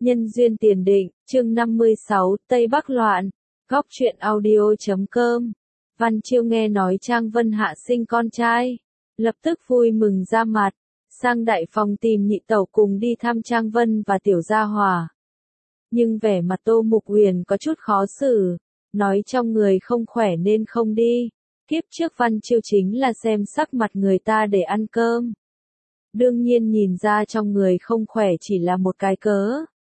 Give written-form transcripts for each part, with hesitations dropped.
Nhân duyên tiền định, chương 56, Tây Bắc loạn. Góc truyện audio.com. Văn Chiêu nghe nói Trang Vân Hạ sinh con trai, lập tức vui mừng ra mặt, sang đại phòng tìm nhị tẩu cùng đi thăm Trang Vân và Tiểu Gia Hòa. Nhưng vẻ mặt Tô Mục Huyền có chút khó xử, nói trong người không khỏe nên không đi. Kiếp trước Văn Chiêu chính là xem sắc mặt người ta để ăn cơm. Đương nhiên nhìn ra trong người không khỏe chỉ là một cái cớ.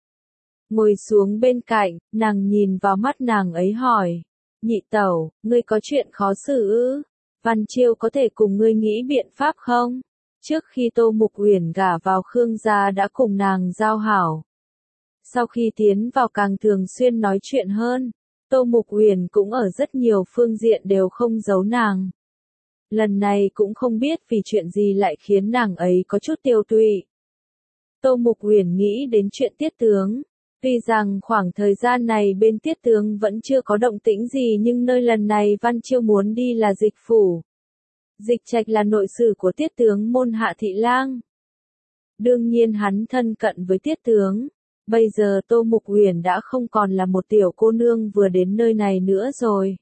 Ngồi xuống bên cạnh, nàng nhìn vào mắt nàng ấy hỏi. Nhị tẩu, ngươi có chuyện khó xử ư? Văn Chiêu có thể cùng ngươi nghĩ biện pháp không? Trước khi Tô Mục Huyền gả vào Khương gia đã cùng nàng giao hảo. Sau khi tiến vào càng thường xuyên nói chuyện hơn, Tô Mục Huyền cũng ở rất nhiều phương diện đều không giấu nàng. Lần này cũng không biết vì chuyện gì lại khiến nàng ấy có chút tiêu tụy. Tô Mục Huyền nghĩ đến chuyện Tiết tướng. Tuy rằng khoảng thời gian này bên Tiết tướng vẫn chưa có động tĩnh gì nhưng nơi lần này Văn Chiêu muốn đi là Dịch phủ. Dịch Trạch là nội sử của Tiết tướng môn Hạ Thị Lang. Đương nhiên hắn thân cận với Tiết tướng. Bây giờ Tô Mục Huyền đã không còn là một tiểu cô nương vừa đến nơi này nữa rồi.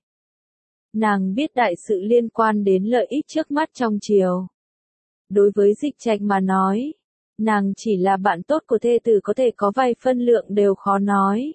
Nàng biết đại sự liên quan đến lợi ích trước mắt trong triều. Đối với Dịch Trạch mà nói, nàng chỉ là bạn tốt của thê tử có thể có vài phân lượng đều khó nói.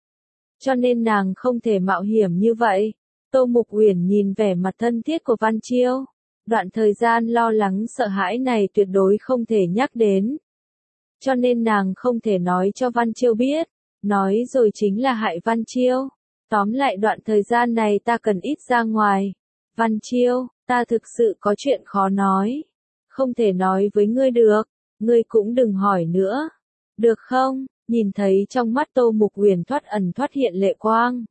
Cho nên nàng không thể mạo hiểm như vậy. Tô Mục Huyền nhìn vẻ mặt thân thiết của Văn Chiêu. Đoạn thời gian lo lắng sợ hãi này tuyệt đối không thể nhắc đến. Cho nên nàng không thể nói cho Văn Chiêu biết. Nói rồi chính là hại Văn Chiêu. Tóm lại đoạn thời gian này ta cần ít ra ngoài. Văn Chiêu, ta thực sự có chuyện khó nói. Không thể nói với ngươi được. Ngươi cũng đừng hỏi nữa. Được không? Nhìn thấy trong mắt Tô Mục Huyền thoát ẩn thoát hiện lệ quang.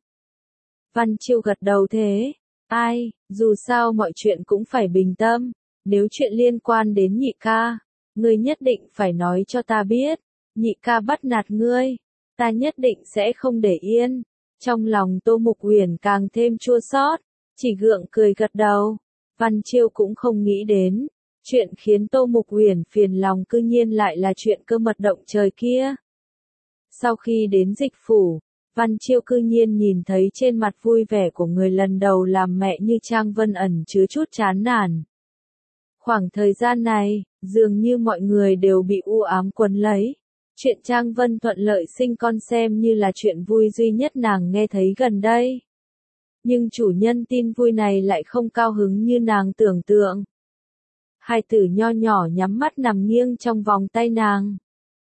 Văn Chiêu gật đầu thế. Ai, dù sao mọi chuyện cũng phải bình tâm. Nếu chuyện liên quan đến nhị ca, ngươi nhất định phải nói cho ta biết. Nhị ca bắt nạt ngươi, ta nhất định sẽ không để yên. Trong lòng Tô Mục Huyền càng thêm chua xót, chỉ gượng cười gật đầu. Văn Chiêu cũng không nghĩ đến. Chuyện khiến Tô Mục Huyền phiền lòng cư nhiên lại là chuyện cơ mật động trời kia. Sau khi đến Dịch phủ, Văn Chiêu cư nhiên nhìn thấy trên mặt vui vẻ của người lần đầu làm mẹ như Trang Vân ẩn chứa chút chán nản. Khoảng thời gian này, dường như mọi người đều bị u ám quấn lấy. Chuyện Trang Vân thuận lợi sinh con xem như là chuyện vui duy nhất nàng nghe thấy gần đây. Nhưng chủ nhân tin vui này lại không cao hứng như nàng tưởng tượng. Hai tử nho nhỏ nhắm mắt nằm nghiêng trong vòng tay nàng.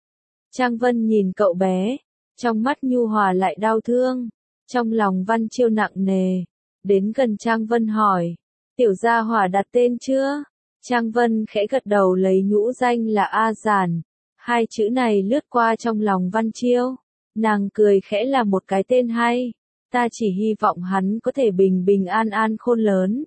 Trang Vân nhìn cậu bé, trong mắt nhu hòa lại đau thương, trong lòng Văn Chiêu nặng nề. Đến gần Trang Vân hỏi, Tiểu Gia Hòa đặt tên chưa? Trang Vân khẽ gật đầu lấy nhũ danh là A Giản. Hai chữ này lướt qua trong lòng Văn Chiêu. Nàng cười khẽ là một cái tên hay. Ta chỉ hy vọng hắn có thể bình bình an an khôn lớn.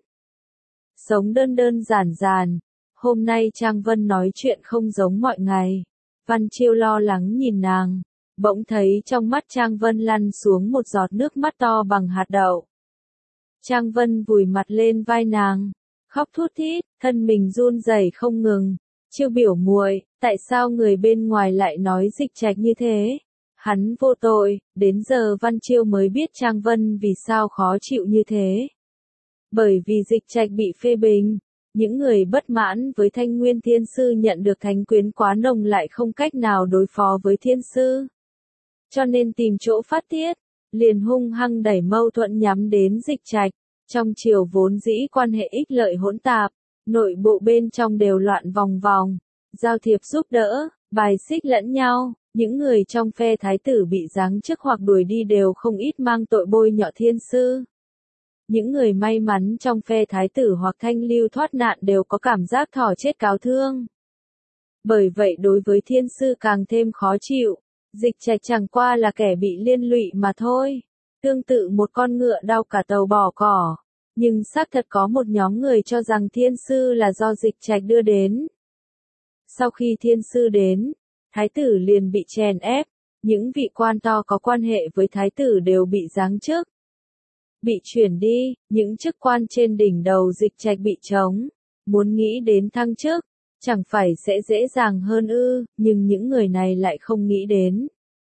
Sống đơn đơn giản giản. Hôm nay Trang Vân nói chuyện không giống mọi ngày. Văn Chiêu lo lắng nhìn nàng. Bỗng thấy trong mắt Trang Vân lăn xuống một giọt nước mắt to bằng hạt đậu. Trang Vân vùi mặt lên vai nàng. Khóc thút thít, thân mình run rẩy không ngừng. Chiêu biểu muội, tại sao người bên ngoài lại nói Dịch Trạch như thế? Hắn vô tội, đến giờ Văn Chiêu mới biết Trang Vân vì sao khó chịu như thế. Bởi vì Dịch Trạch bị phê bình. Những người bất mãn với Thanh Nguyên Thiên Sư nhận được thánh quyến quá nồng lại không cách nào đối phó với Thiên Sư. Cho nên tìm chỗ phát tiết, liền hung hăng đẩy mâu thuẫn nhắm đến Dịch Trạch. Trong triều vốn dĩ quan hệ ích lợi hỗn tạp, nội bộ bên trong đều loạn vòng vòng, giao thiệp giúp đỡ, bài xích lẫn nhau. Những người trong phe thái tử bị giáng chức hoặc đuổi đi đều không ít mang tội bôi nhọ Thiên Sư. Những người may mắn trong phe thái tử hoặc thanh lưu thoát nạn đều có cảm giác thỏ chết cáo thương. Bởi vậy đối với Thiên Sư càng thêm khó chịu. Dịch Trạch chẳng qua là kẻ bị liên lụy mà thôi. Tương tự một con ngựa đau cả tàu bỏ cỏ. Nhưng xác thật có một nhóm người cho rằng Thiên Sư là do Dịch Trạch đưa đến. Sau khi Thiên Sư đến, thái tử liền bị chèn ép. Những vị quan to có quan hệ với thái tử đều bị giáng chức. Bị chuyển đi, những chức quan trên đỉnh đầu Dịch Trạch bị trống. Muốn nghĩ đến thăng chức, chẳng phải sẽ dễ dàng hơn ư, nhưng những người này lại không nghĩ đến.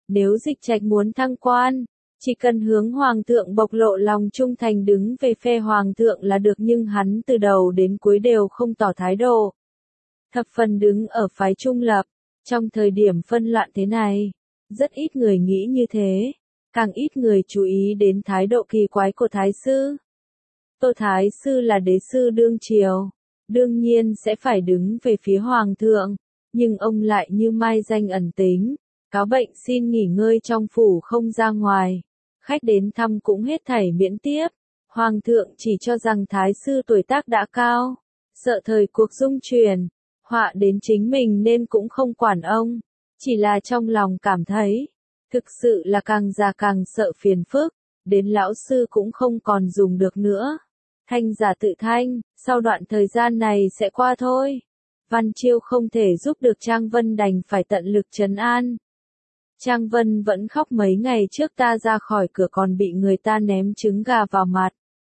Nếu Dịch Trạch muốn thăng quan, chỉ cần hướng Hoàng thượng bộc lộ lòng trung thành đứng về phe Hoàng thượng là được, nhưng hắn từ đầu đến cuối đều không tỏ thái độ. Thập phần đứng ở phái trung lập, trong thời điểm phân loạn thế này, rất ít người nghĩ như thế, càng ít người chú ý đến thái độ kỳ quái của Thái sư. Tô Thái sư là đế sư đương triều, đương nhiên sẽ phải đứng về phía Hoàng thượng, nhưng ông lại như mai danh ẩn tính, cáo bệnh xin nghỉ ngơi trong phủ không ra ngoài, khách đến thăm cũng hết thảy miễn tiếp. Hoàng thượng chỉ cho rằng Thái sư tuổi tác đã cao, sợ thời cuộc dung chuyển, họa đến chính mình nên cũng không quản ông, chỉ là trong lòng cảm thấy, thực sự là càng già càng sợ phiền phức, đến lão sư cũng không còn dùng được nữa. Thanh giả tự thanh, sau đoạn thời gian này sẽ qua thôi. Văn Chiêu không thể giúp được Trang Vân đành phải tận lực trấn an. Trang Vân vẫn khóc, mấy ngày trước ta ra khỏi cửa còn bị người ta ném trứng gà vào mặt.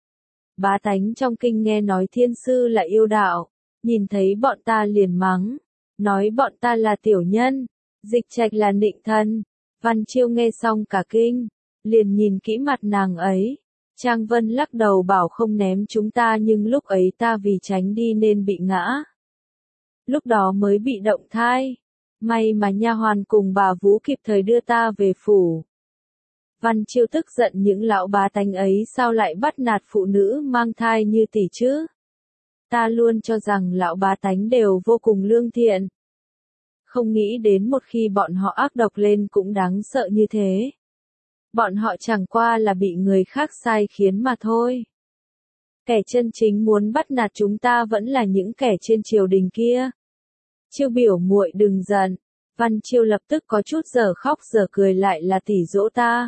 Bá tánh trong kinh nghe nói thiên sư là yêu đạo, nhìn thấy bọn ta liền mắng, nói bọn ta là tiểu nhân, Dịch Trạch là nịnh thân. Văn Chiêu nghe xong cả kinh, liền nhìn kỹ mặt nàng ấy. Trang Vân lắc đầu bảo không ném chúng ta, nhưng lúc ấy ta vì tránh đi nên bị ngã. Lúc đó mới bị động thai. May mà nha hoàn cùng bà Vũ kịp thời đưa ta về phủ. Văn Chiêu tức giận, những lão bá tánh ấy sao lại bắt nạt phụ nữ mang thai như tỷ chứ? Ta luôn cho rằng lão bá tánh đều vô cùng lương thiện. Không nghĩ đến một khi bọn họ ác độc lên cũng đáng sợ như thế. Bọn họ chẳng qua là bị người khác sai khiến mà thôi. Kẻ chân chính muốn bắt nạt chúng ta vẫn là những kẻ trên triều đình kia. Chiêu biểu muội đừng giận. Văn Chiêu lập tức có chút giờ khóc giờ cười, lại là tỷ dỗ ta.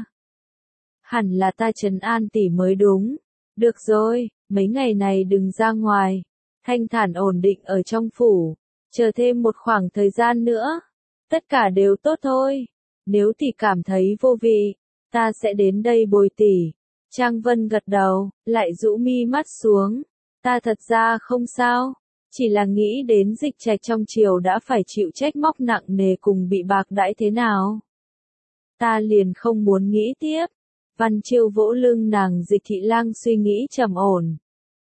Hẳn là ta trấn an tỷ mới đúng. Được rồi, mấy ngày này đừng ra ngoài. Thanh thản ổn định ở trong phủ. Chờ thêm một khoảng thời gian nữa. Tất cả đều tốt thôi. Nếu tỷ cảm thấy vô vị, ta sẽ đến đây bồi tỷ. Trang Vân gật đầu, lại rũ mi mắt xuống. Ta thật ra không sao. Chỉ là nghĩ đến Dịch Trạch trong triều đã phải chịu trách móc nặng nề cùng bị bạc đãi thế nào. Ta liền không muốn nghĩ tiếp. Văn Chiêu vỗ lưng nàng. Dịch thị lang suy nghĩ trầm ổn.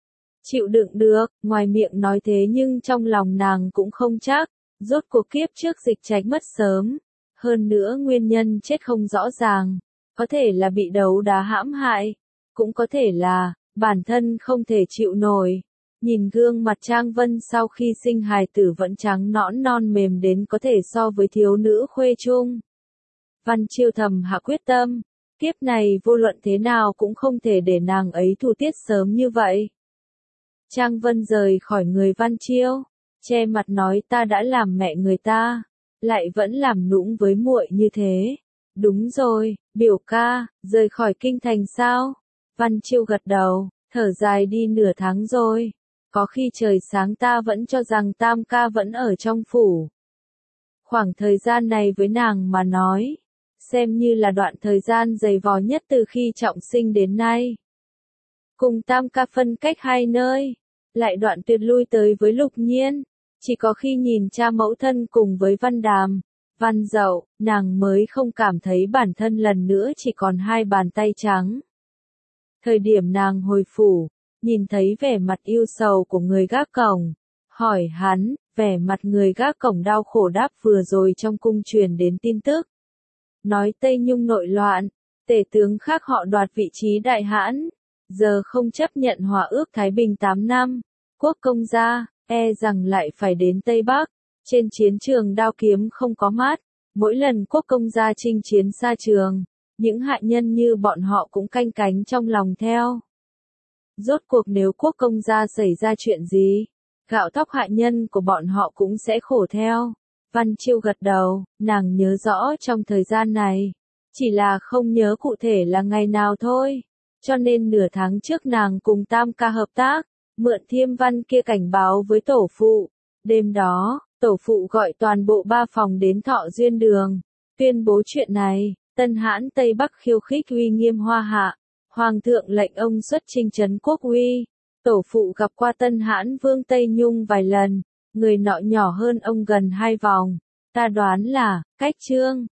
Chịu đựng được, ngoài miệng nói thế nhưng trong lòng nàng cũng không chắc. Rốt cuộc kiếp trước Dịch Trạch mất sớm. Hơn nữa nguyên nhân chết không rõ ràng. Có thể là bị đấu đá hãm hại. Cũng có thể là, bản thân không thể chịu nổi. Nhìn gương mặt Trang Vân sau khi sinh hài tử vẫn trắng nõn non mềm đến có thể so với thiếu nữ khuê trung. Văn Chiêu thầm hạ quyết tâm, kiếp này vô luận thế nào cũng không thể để nàng ấy thu tiết sớm như vậy. Trang Vân rời khỏi người Văn Chiêu, che mặt nói ta đã làm mẹ người ta, lại vẫn làm nũng với muội như thế. Đúng rồi, biểu ca, rời khỏi kinh thành sao? Văn Chiêu gật đầu, thở dài đi nửa tháng rồi. Có khi trời sáng ta vẫn cho rằng Tam ca vẫn ở trong phủ. Khoảng thời gian này với nàng mà nói, xem như là đoạn thời gian dày vò nhất từ khi trọng sinh đến nay. Cùng Tam ca phân cách hai nơi, lại đoạn tuyệt lui tới với Lục Nhiên, chỉ có khi nhìn cha mẫu thân cùng với Văn Đàm, Văn Dậu, nàng mới không cảm thấy bản thân lần nữa chỉ còn hai bàn tay trắng. Thời điểm nàng hồi phủ, nhìn thấy vẻ mặt yêu sầu của người gác cổng, hỏi hắn, vẻ mặt người gác cổng đau khổ đáp vừa rồi trong cung truyền đến tin tức. Nói Tây Nhung nội loạn, tể tướng khác họ đoạt vị trí đại hãn, giờ không chấp nhận hòa ước Thái Bình 8 năm, quốc công gia, e rằng lại phải đến Tây Bắc, trên chiến trường đao kiếm không có mát, mỗi lần quốc công gia chinh chiến xa trường, những hạ nhân như bọn họ cũng canh cánh trong lòng theo. Rốt cuộc nếu quốc công gia xảy ra chuyện gì, gạo thóc hạ nhân của bọn họ cũng sẽ khổ theo. Văn Chiêu gật đầu, nàng nhớ rõ trong thời gian này, chỉ là không nhớ cụ thể là ngày nào thôi. Cho nên nửa tháng trước nàng cùng Tam ca hợp tác, mượn thiêm văn kia cảnh báo với tổ phụ. Đêm đó, tổ phụ gọi toàn bộ 3 phòng đến Thọ Duyên Đường, tuyên bố chuyện này. Tân Hãn Tây Bắc khiêu khích uy nghiêm Hoa Hạ. Hoàng thượng lệnh ông xuất chinh trấn quốc uy. Tổ phụ gặp qua Tân Hãn Vương Tây Nhung vài lần, người nọ nhỏ hơn ông gần 2 vòng. Ta đoán là, cách Trương